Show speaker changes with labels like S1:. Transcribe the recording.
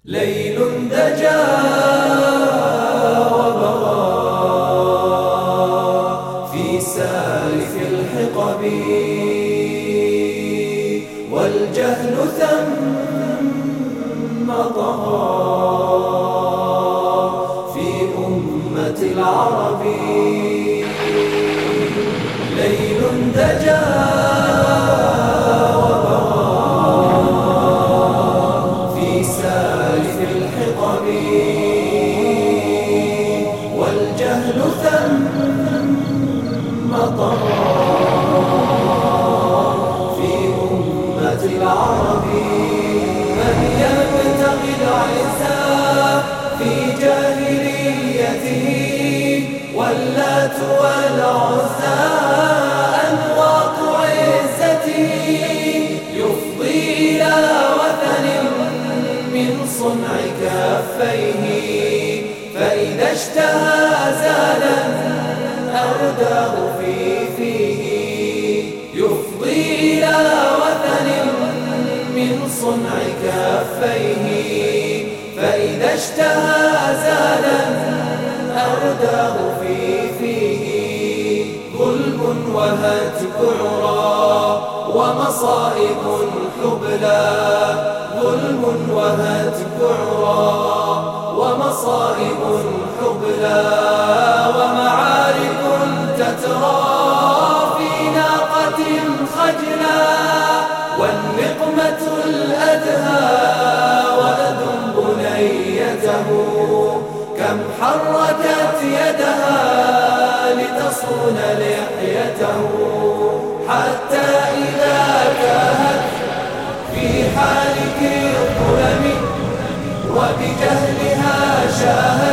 S1: ليل دجى وبغى في سالف الحقب، والجهل ثم طغى في أمة العرب. ليل دجى والجهل ثم طغى في أمة العرب. من يبتغي العزة في جاهليته، واللات والعزى أنواط عزته، يفضي إلى وثن من صنع كفيه، فإذا اشتهى زالا أرداه في فيه. يفضي إلى وثن من صنع كفيه، فإذا اشتهى زالا أرداه في فيه. ظلم وهتك عرى ومصائب حبلى، ظلم وهتك عرى ومصائب حبلى، ومعارك تترى في ناقة خجلا، والنقمة الأدهى ولد بنيته، كم حركت يدها لتصون لحيته، حتى إذا تاهت في حالك الظلم وبجهلها شاهدت